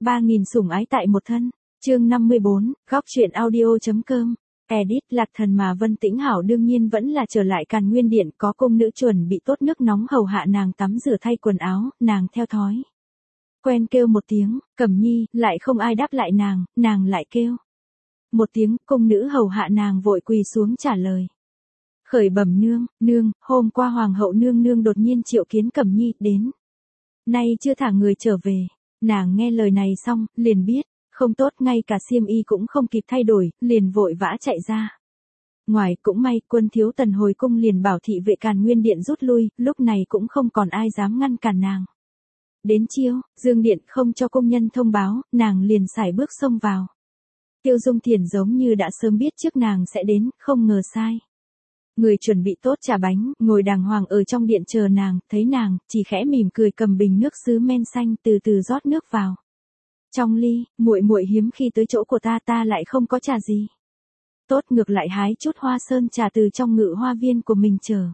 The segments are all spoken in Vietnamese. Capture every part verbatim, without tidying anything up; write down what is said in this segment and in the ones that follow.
ba nghìn sủng ái tại một thân. Chương năm mươi bốn, góc truyện audio.com. Edit Lạc Thần mà Vân Tĩnh Hảo đương nhiên vẫn là trở lại Càn Nguyên Điện, có cung nữ chuẩn bị tốt nước nóng hầu hạ nàng tắm rửa thay quần áo, nàng theo thói quen kêu một tiếng, Cẩm Nhi, lại không ai đáp lại nàng, nàng lại kêu một tiếng, cung nữ hầu hạ nàng vội quỳ xuống trả lời. Khởi bẩm nương, nương, hôm qua hoàng hậu nương nương đột nhiên triệu kiến Cẩm Nhi đến, nay chưa thả người trở về. Nàng nghe lời này xong, liền biết không tốt, ngay cả xiêm y cũng không kịp thay đổi, liền vội vã chạy ra ngoài. Cũng may Quân Thiếu Tần hồi cung liền bảo thị vệ Càn Nguyên Điện rút lui, lúc này cũng không còn ai dám ngăn cản nàng. Đến chiều, Dương Điện không cho công nhân thông báo, nàng liền sải bước xông vào. Tiêu Dung Thiền giống như đã sớm biết trước nàng sẽ đến, không ngờ sai. Người chuẩn bị tốt trà bánh, ngồi đàng hoàng ở trong điện chờ nàng, thấy nàng, chỉ khẽ mỉm cười cầm bình nước sứ men xanh từ từ rót nước vào trong ly. Muội muội hiếm khi tới chỗ của ta, ta lại không có trà gì tốt, ngược lại hái chút hoa sơn trà từ trong ngự hoa viên của mình trở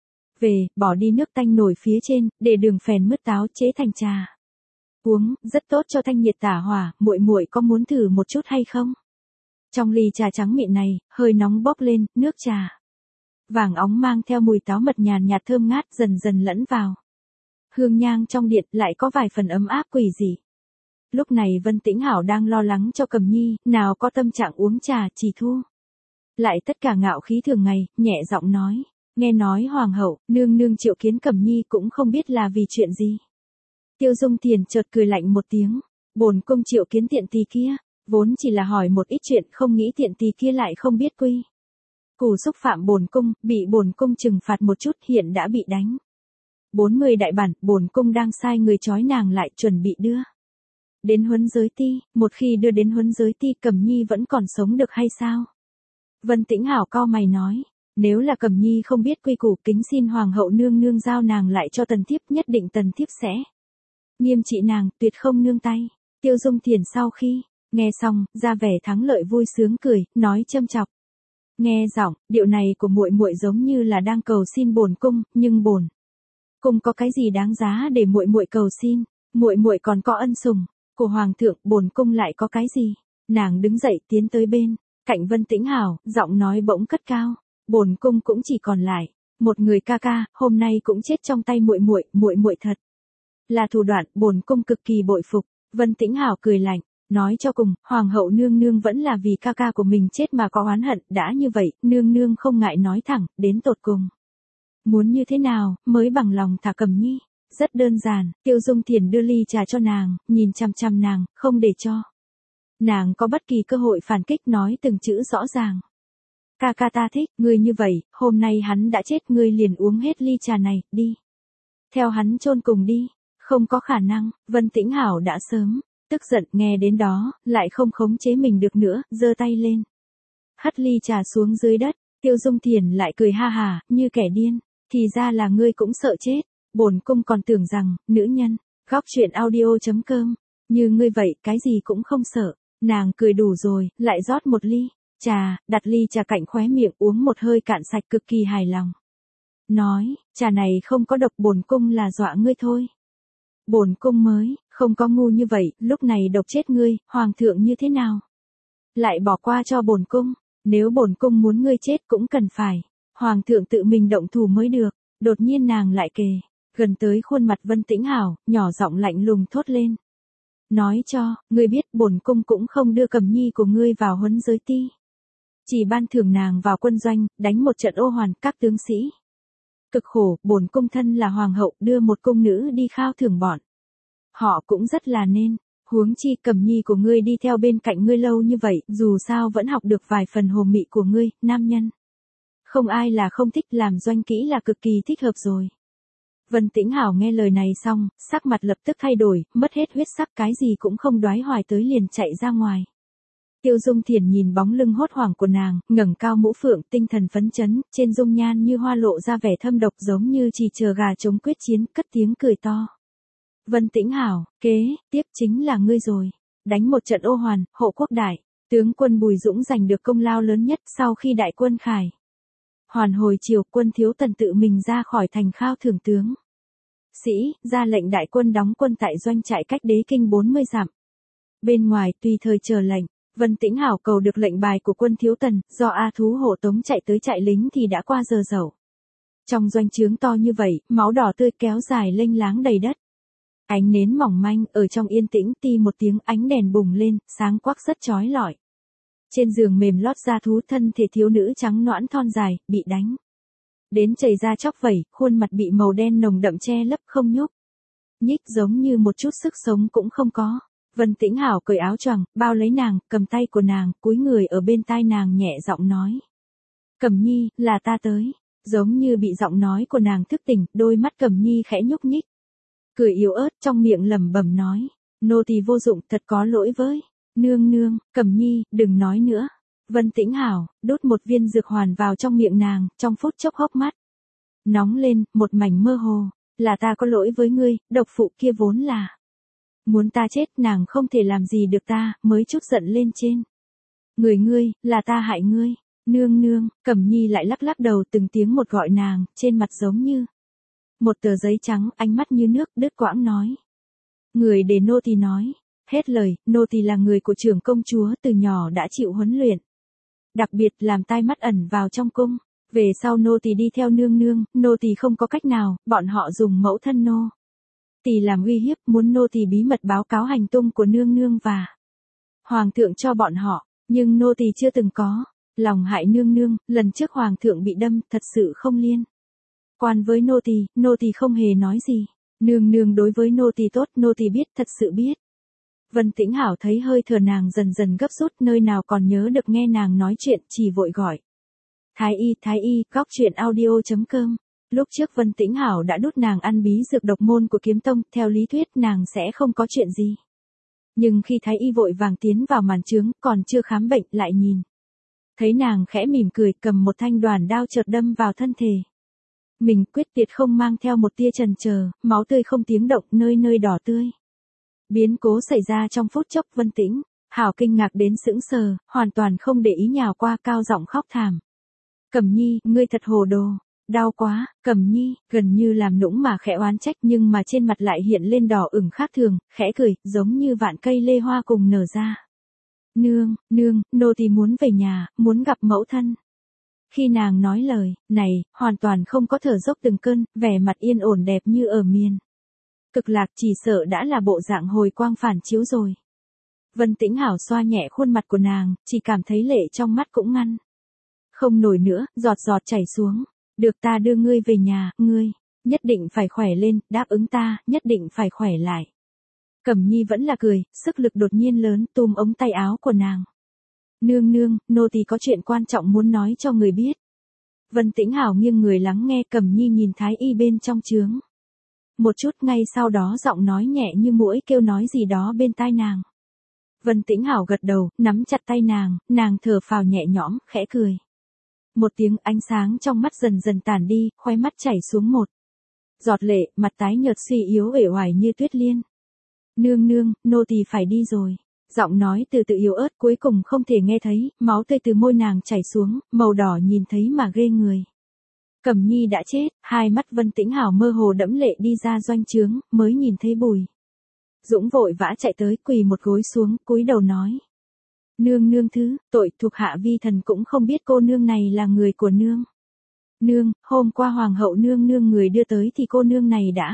về, bỏ đi nước tanh nổi phía trên, để đường phèn mứt táo chế thành trà uống, rất tốt cho thanh nhiệt tả hỏa. Muội muội có muốn thử một chút hay không? Trong ly trà trắng mịn này, hơi nóng bốc lên, nước trà vàng óng mang theo mùi táo mật nhàn nhạt thơm ngát dần dần lẫn vào hương nhang trong điện, lại có vài phần ấm áp quỷ dị. Lúc này Vân Tĩnh Hảo đang lo lắng cho Cẩm Nhi, nào có tâm trạng uống trà, chỉ thu lại tất cả ngạo khí thường ngày, nhẹ giọng nói, nghe nói hoàng hậu nương nương triệu kiến Cẩm Nhi cũng không biết là vì chuyện gì. Tiêu Dung Thiền chợt cười lạnh một tiếng, bổn cung triệu kiến tiện tỳ kia, vốn chỉ là hỏi một ít chuyện, không nghĩ tiện tỳ kia lại không biết quy củ xúc phạm bổn cung, bị bổn cung trừng phạt một chút, hiện đã bị đánh bốn mươi đại bản. Bổn cung đang sai người trói nàng lại, chuẩn bị đưa đến huấn giới ti. Một khi đưa đến huấn giới ti, Cẩm Nhi vẫn còn sống được hay sao? Vân Tĩnh Hảo cau mày nói, nếu là Cẩm Nhi không biết quy củ, kính xin hoàng hậu nương nương giao nàng lại cho tần thiếp, nhất định tần thiếp sẽ nghiêm trị nàng, tuyệt không nương tay. Tiêu Dung Thiền sau khi nghe xong, ra vẻ thắng lợi vui sướng cười, nói châm chọc, nghe giọng điệu này của muội muội giống như là đang cầu xin bổn cung, nhưng bổn cung có cái gì đáng giá để muội muội cầu xin? Muội muội còn có ân sủng của hoàng thượng, bổn cung lại có cái gì? Nàng đứng dậy tiến tới bên cạnh Vân Tĩnh Hảo, giọng nói bỗng cất cao, bổn cung cũng chỉ còn lại một người ca ca, hôm nay cũng chết trong tay muội muội, muội muội thật là thủ đoạn, bổn cung cực kỳ bội phục. Vân Tĩnh Hảo cười lạnh, nói cho cùng, hoàng hậu nương nương vẫn là vì ca ca của mình chết mà có oán hận, đã như vậy, nương nương không ngại nói thẳng, đến tột cùng muốn như thế nào mới bằng lòng thả Cẩm Nhi? Rất đơn giản. Tiêu Dung Thiền đưa ly trà cho nàng, nhìn chăm chăm nàng, không để cho nàng có bất kỳ cơ hội phản kích, nói từng chữ rõ ràng. Ca ca ta thích ngươi như vậy, hôm nay hắn đã chết, ngươi liền uống hết ly trà này, đi theo hắn chôn cùng đi. Không có khả năng. Vân Tĩnh Hảo đã sớm tức giận, nghe đến đó, lại không khống chế mình được nữa, giơ tay lên hất ly trà xuống dưới đất. Tiêu Dung Thiền lại cười ha hà, như kẻ điên, thì ra là ngươi cũng sợ chết, bổn cung còn tưởng rằng nữ nhân góc truyện audio.com như ngươi vậy, cái gì cũng không sợ. Nàng cười đủ rồi, lại rót một ly trà, đặt ly trà cạnh khóe miệng, uống một hơi cạn sạch, cực kỳ hài lòng, nói, trà này không có độc, bổn cung là dọa ngươi thôi. Bổn cung mới không có ngu như vậy, lúc này độc chết ngươi, hoàng thượng như thế nào lại bỏ qua cho bổn cung? Nếu bổn cung muốn ngươi chết cũng cần phải hoàng thượng tự mình động thủ mới được. Đột nhiên nàng lại kề gần tới khuôn mặt Vân Tĩnh Hảo, nhỏ giọng lạnh lùng thốt lên, nói cho ngươi biết, bổn cung cũng không đưa Cẩm Nhi của ngươi vào huấn giới ti, chỉ ban thưởng nàng vào quân doanh, đánh một trận ô hoàn. Các tướng sĩ cực khổ, bổn cung thân là hoàng hậu, đưa một cung nữ đi khao thưởng bọn họ cũng rất là nên. Huống chi Cẩm Nhi của ngươi đi theo bên cạnh ngươi lâu như vậy, dù sao vẫn học được vài phần hồ mị của ngươi, nam nhân không ai là không thích, làm doanh kỹ là cực kỳ thích hợp rồi. Vân Tĩnh Hảo nghe lời này xong, sắc mặt lập tức thay đổi, mất hết huyết sắc, cái gì cũng không đoái hoài tới liền chạy ra ngoài. Tiêu Dung Thiền nhìn bóng lưng hốt hoảng của nàng, ngẩng cao mũ phượng, tinh thần phấn chấn, trên dung nhan như hoa lộ ra vẻ thâm độc, giống như chỉ chờ gà chống quyết chiến, cất tiếng cười to. Vân Tĩnh Hảo, kế tiếp chính là ngươi rồi. Đánh một trận ô hoàn, hộ quốc đại tướng quân Bùi Dũng giành được công lao lớn nhất. Sau khi đại quân khải hoàn hồi chiều, Quân Thiếu Tần tự mình ra khỏi thành khao thưởng tướng sĩ, ra lệnh đại quân đóng quân tại doanh trại cách đế kinh bốn mươi dặm. Bên ngoài tùy thời chờ lệnh, Vân Tĩnh Hảo cầu được lệnh bài của quân thiếu tần, do A Thú hộ tống chạy tới trại lính thì đã qua giờ dậu. Trong doanh trướng to như vậy, máu đỏ tươi kéo dài lênh láng đầy đất. Ánh nến mỏng manh, ở trong yên tĩnh ti một tiếng ánh đèn bùng lên, sáng quắc rất chói lọi. Trên giường mềm lót da thú thân thể thiếu nữ trắng nõn thon dài, bị đánh đến chảy ra chóc vẩy, khuôn mặt bị màu đen nồng đậm che lấp không nhúc nhích, giống như một chút sức sống cũng không có. Vân Tĩnh Hảo cởi áo choàng, bao lấy nàng, cầm tay của nàng, cúi người ở bên tai nàng nhẹ giọng nói. Cẩm Nhi, là ta tới. Giống như bị giọng nói của nàng thức tỉnh, đôi mắt Cẩm Nhi khẽ nhúc nhích. Cười yếu ớt trong miệng lẩm bẩm nói. Nô tỳ vô dụng, thật có lỗi với. Nương nương, Cẩm Nhi, đừng nói nữa. Vân Tĩnh Hảo, đút một viên dược hoàn vào trong miệng nàng, trong phút chốc hốc mắt nóng lên, một mảnh mơ hồ. Là ta có lỗi với ngươi, độc phụ kia vốn là muốn ta chết, nàng không thể làm gì được ta, mới chút giận lên trên người ngươi, là ta hại ngươi. Nương nương, Cẩm Nhi lại lắc lắc đầu, từng tiếng một gọi nàng, trên mặt giống như một tờ giấy trắng, ánh mắt như nước, đứt quãng nói. Người để nô tỳ nói. Hết lời, nô tỳ là người của trưởng công chúa, từ nhỏ đã chịu huấn luyện. Đặc biệt làm tai mắt ẩn vào trong cung. Về sau nô tỳ đi theo nương nương, nô tỳ không có cách nào, bọn họ dùng mẫu thân nô tỳ làm uy hiếp, muốn nô tỳ bí mật báo cáo hành tung của nương nương và hoàng thượng cho bọn họ, nhưng nô tỳ chưa từng có lòng hại nương nương. Lần trước hoàng thượng bị đâm, thật sự không liên quan với nô tỳ, nô tỳ không hề nói gì. Nương nương đối với nô tỳ tốt, nô tỳ biết, thật sự biết. Vân Tĩnh Hảo thấy hơi thở nàng dần dần gấp rút, nơi nào còn nhớ được nghe nàng nói chuyện, chỉ vội gọi. Thái y, thái y, góc chuyện audio chấm com. Lúc trước Vân Tĩnh Hảo đã đút nàng ăn bí dược độc môn của kiếm tông, theo lý thuyết nàng sẽ không có chuyện gì. Nhưng khi thái y vội vàng tiến vào màn trướng, còn chưa khám bệnh, lại nhìn thấy nàng khẽ mỉm cười, cầm một thanh đoàn đao chợt đâm vào thân thể mình, quyết tuyệt không mang theo một tia chần chờ, máu tươi không tiếng động, nơi nơi đỏ tươi. Biến cố xảy ra trong phút chốc, Vân Tĩnh Hảo kinh ngạc đến sững sờ, hoàn toàn không để ý, nhào qua, cao giọng khóc thảm. Cẩm Nhi, ngươi thật hồ đồ. Đau quá. Cẩm Nhi, gần như làm nũng mà khẽ oán trách, nhưng mà trên mặt lại hiện lên đỏ ửng khác thường, khẽ cười, giống như vạn cây lê hoa cùng nở ra. Nương, nương, nô tỳ muốn về nhà, muốn gặp mẫu thân. Khi nàng nói lời này, hoàn toàn không có thở dốc từng cơn, vẻ mặt yên ổn đẹp như ở miền cực lạc, chỉ sợ đã là bộ dạng hồi quang phản chiếu rồi. Vân Tĩnh Hảo xoa nhẹ khuôn mặt của nàng, chỉ cảm thấy lệ trong mắt cũng ngăn không nổi nữa, giọt giọt chảy xuống. Được, ta đưa ngươi về nhà, ngươi nhất định phải khỏe lên, đáp ứng ta, nhất định phải khỏe lại. Cẩm Nhi vẫn là cười, sức lực đột nhiên lớn, túm ống tay áo của nàng. Nương nương, nô tỳ có chuyện quan trọng muốn nói cho người biết. Vân Tĩnh Hảo nghiêng người lắng nghe, Cẩm Nhi nhìn thái y bên trong trướng một chút, ngay sau đó giọng nói nhẹ như muỗi kêu nói gì đó bên tai nàng. Vân Tĩnh Hảo gật đầu, nắm chặt tay nàng, nàng thở phào nhẹ nhõm, khẽ cười. Một tiếng, ánh sáng trong mắt dần dần tàn đi, khóe mắt chảy xuống một giọt lệ, mặt tái nhợt suy yếu uể oải như tuyết liên. Nương nương, nô tỳ phải đi rồi. Giọng nói từ từ yếu ớt cuối cùng không thể nghe thấy, máu tươi từ môi nàng chảy xuống, màu đỏ nhìn thấy mà ghê người. Cẩm Nhi đã chết, hai mắt Vân Tĩnh Hảo mơ hồ đẫm lệ đi ra doanh trướng, mới nhìn thấy Bùi Dũng vội vã chạy tới, quỳ một gối xuống, cúi đầu nói. Nương nương thứ, tội thuộc hạ vi thần cũng không biết cô nương này là người của nương. Nương, hôm qua hoàng hậu nương nương người đưa tới thì cô nương này đã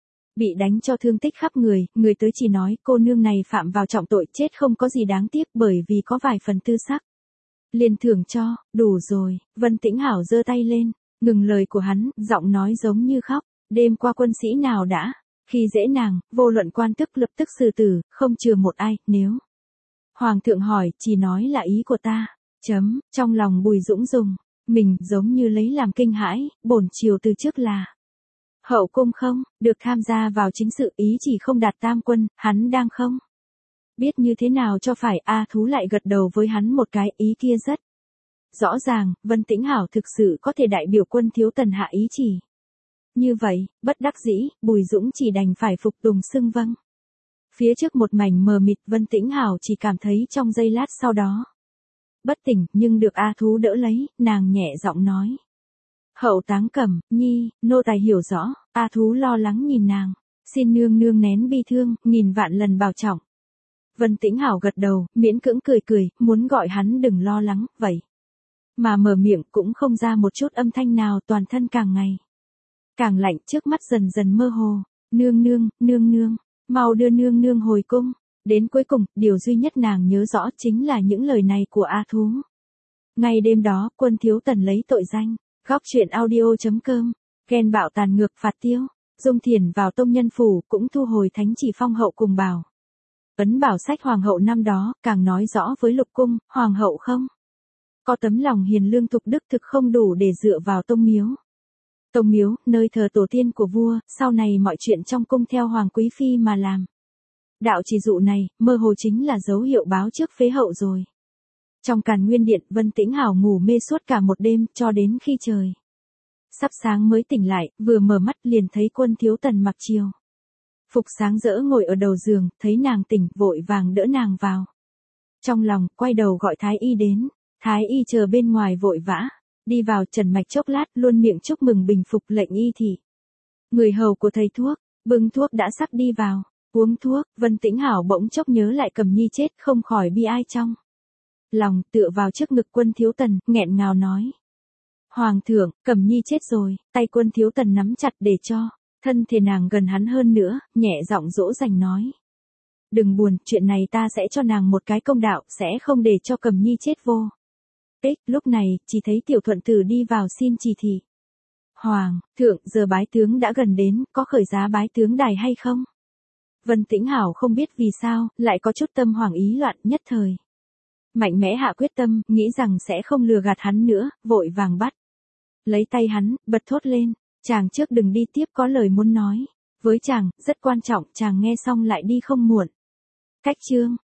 bị đánh cho thương tích khắp người, người tới chỉ nói cô nương này phạm vào trọng tội, chết không có gì đáng tiếc bởi vì có vài phần tư sắc. Liền thưởng cho, đủ rồi. Vân Tĩnh Hảo giơ tay lên, ngừng lời của hắn, giọng nói giống như khóc. Đêm qua quân sĩ nào đã khi dễ nàng, vô luận quan tức lập tức xử tử, không chừa một ai. Nếu hoàng thượng hỏi, chỉ nói là ý của ta. Chấm, trong lòng Bùi Dũng dùng mình giống như lấy làm kinh hãi, bổn triều từ trước là hậu cung không được tham gia vào chính sự, ý chỉ không đạt tam quân, hắn đang không biết như thế nào cho phải. A Thú lại gật đầu với hắn một cái, ý kia rất rõ ràng. Vân Tĩnh Hảo thực sự có thể đại biểu quân thiếu tần hạ ý chỉ. Như vậy, bất đắc dĩ, Bùi Dũng chỉ đành phải phục tùng xưng vâng. Phía trước một mảnh mờ mịt, Vân Tĩnh Hảo chỉ cảm thấy trong giây lát sau đó bất tỉnh, nhưng được A Thú đỡ lấy, nàng nhẹ giọng nói. Hậu táng Cẩm Nhi, nô tài hiểu rõ. A Thú lo lắng nhìn nàng. Xin nương nương nén bi thương, nghìn vạn lần bảo trọng. Vân Tĩnh Hảo gật đầu, miễn cưỡng cười cười, muốn gọi hắn đừng lo lắng, vậy. Mà mở miệng cũng không ra một chút âm thanh nào, toàn thân càng ngày càng lạnh, trước mắt dần dần mơ hồ. Nương nương, nương nương, mau đưa nương nương hồi cung. Đến cuối cùng, điều duy nhất nàng nhớ rõ chính là những lời này của A Thú. Ngay đêm đó, Quân Thiếu Tần lấy tội danh. Góc truyện audio.com, ghen bạo tàn ngược phạt tiêu. Dung Thiền vào tông nhân phủ cũng thu hồi thánh chỉ phong hậu cùng bảo. Ấn bảo sách hoàng hậu năm đó, càng nói rõ với lục cung, hoàng hậu không có tấm lòng hiền lương tục đức thực không đủ để dựa vào tông miếu. Tông miếu, nơi thờ tổ tiên của vua, sau này mọi chuyện trong cung theo hoàng quý phi mà làm. Đạo chỉ dụ này, mơ hồ chính là dấu hiệu báo trước phế hậu rồi. Trong Càn Nguyên Điện, Vân Tĩnh Hảo ngủ mê suốt cả một đêm, cho đến khi trời sắp sáng mới tỉnh lại, vừa mở mắt liền thấy Quân Thiếu Tần mặc chiều phục sáng rỡ ngồi ở đầu giường, thấy nàng tỉnh, vội vàng đỡ nàng vào trong lòng, quay đầu gọi Thái Y đến. Thái Y chờ bên ngoài vội vã đi vào, trần mạch chốc lát, luôn miệng chúc mừng bình phục, lệnh y thị người hầu của thầy thuốc bưng thuốc đã sắp đi vào. Uống thuốc, Vân Tĩnh Hảo bỗng chốc nhớ lại Cẩm Nhi chết, không khỏi bi ai trong lòng, tựa vào trước ngực Quân Thiếu Tần, nghẹn ngào nói: Hoàng thượng, Cẩm Nhi chết rồi. Tay Quân Thiếu Tần nắm chặt để cho thân thể nàng gần hắn hơn nữa, nhẹ giọng dỗ dành nói: Đừng buồn, chuyện này ta sẽ cho nàng một cái công đạo, sẽ không để cho Cẩm Nhi chết vô ích. Lúc này, chỉ thấy Tiểu Thuận Tử đi vào xin chỉ thị. Hoàng thượng, giờ bái tướng đã gần đến, có khởi giá bái tướng đài hay không? Vân Tĩnh Hảo không biết vì sao, lại có chút tâm hoàng ý loạn, nhất thời mạnh mẽ hạ quyết tâm, nghĩ rằng sẽ không lừa gạt hắn nữa, vội vàng bắt lấy tay hắn, bật thốt lên: Chàng trước đừng đi tiếp, có lời muốn nói với chàng, rất quan trọng. Chàng nghe xong lại đi không muộn. Cách chương